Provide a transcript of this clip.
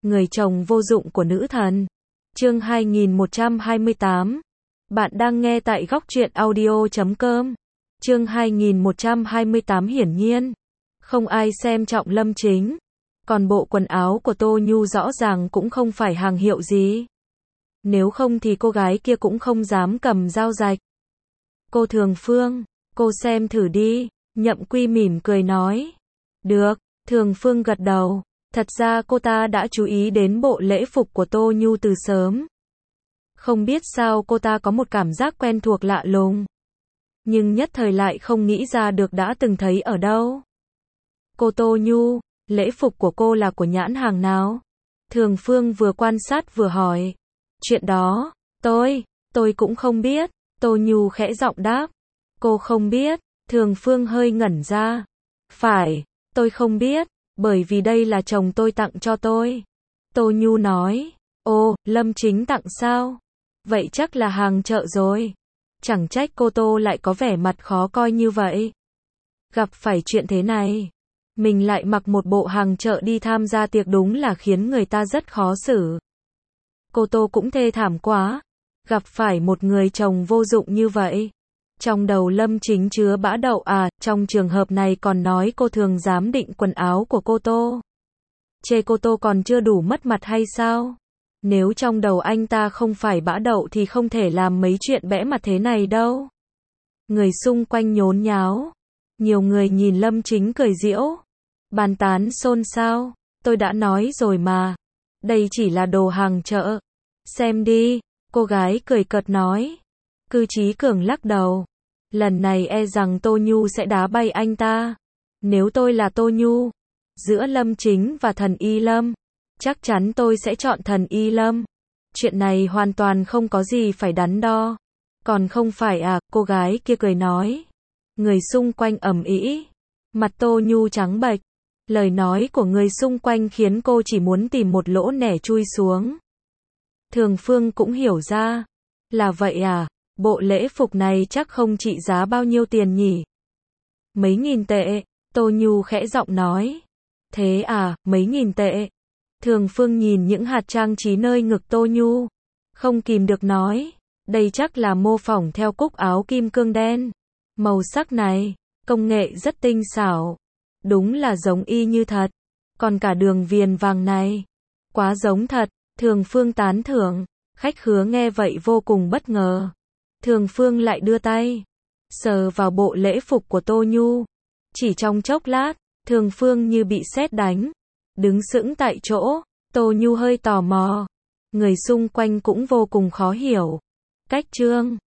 Người chồng vô dụng của nữ thần. Chương 2128. Bạn đang nghe tại góc truyện audio.com. Chương 2128 hiển nhiên. Không ai xem trọng Lâm Chính. Còn bộ quần áo của Tô Nhu rõ ràng cũng không phải hàng hiệu gì. Nếu không thì cô gái kia cũng không dám cầm dao rạch. Cô Thường Phương, cô xem thử đi. Nhậm Quy mỉm cười nói. Được, Thường Phương gật đầu. Thật ra cô ta đã chú ý đến bộ lễ phục của Tô Nhu từ sớm. Không biết sao cô ta có một cảm giác quen thuộc lạ lùng. Nhưng nhất thời lại không nghĩ ra được đã từng thấy ở đâu. Cô Tô Nhu, lễ phục của cô là của nhãn hàng nào? Thường Phương vừa quan sát vừa hỏi. Chuyện đó, tôi cũng không biết. Tô Nhu khẽ giọng đáp. Cô không biết? Thường Phương hơi ngẩn ra. Phải, tôi không biết. Bởi vì đây là chồng tôi tặng cho tôi. Tô Nhu nói. Ồ, Lâm Chính tặng sao? Vậy chắc là hàng chợ rồi. Chẳng trách cô Tô lại có vẻ mặt khó coi như vậy. Gặp phải chuyện thế này, mình lại mặc một bộ hàng chợ đi tham gia tiệc đúng là khiến người ta rất khó xử. Cô Tô cũng thê thảm quá. Gặp phải một người chồng vô dụng như vậy. Trong đầu Lâm Chính chứa bã đậu à, trong trường hợp này còn nói cô thường giám định quần áo của cô Tô. Chê cô Tô còn chưa đủ mất mặt hay sao? Nếu trong đầu anh ta không phải bã đậu thì không thể làm mấy chuyện bẽ mặt thế này đâu. Người xung quanh nhốn nháo. Nhiều người nhìn Lâm Chính cười giễu. Bàn tán xôn xao. Tôi đã nói rồi mà. Đây chỉ là đồ hàng chợ. Xem đi. Cô gái cười cợt nói. Cư Chí Cường lắc đầu. Lần này e rằng Tô Nhu sẽ đá bay anh ta. Nếu tôi là Tô Nhu, giữa Lâm Chính và Thần Y Lâm, chắc chắn tôi sẽ chọn Thần Y Lâm. Chuyện này hoàn toàn không có gì phải đắn đo. Còn không phải à, cô gái kia cười nói. Người xung quanh ầm ĩ. Mặt Tô Nhu trắng bệch. Lời nói của người xung quanh khiến cô chỉ muốn tìm một lỗ nẻ chui xuống. Thường Phương cũng hiểu ra. Là vậy à, bộ lễ phục này chắc không trị giá bao nhiêu tiền nhỉ? Mấy nghìn tệ, Tô Nhu khẽ giọng nói. Thế à, mấy nghìn tệ. Thường Phương nhìn những hạt trang trí nơi ngực Tô Nhu. Không kìm được nói. Đây chắc là mô phỏng theo cúc áo kim cương đen. Màu sắc này, công nghệ rất tinh xảo. Đúng là giống y như thật. Còn cả đường viền vàng này, quá giống thật. Thường Phương tán thưởng. Khách khứa nghe vậy vô cùng bất ngờ. Thường Phương lại đưa tay sờ vào bộ lễ phục của Tô Nhu. Chỉ trong chốc lát, Thường Phương như bị sét đánh, đứng sững tại chỗ. Tô Nhu hơi tò mò. Người xung quanh cũng vô cùng khó hiểu. Cách trương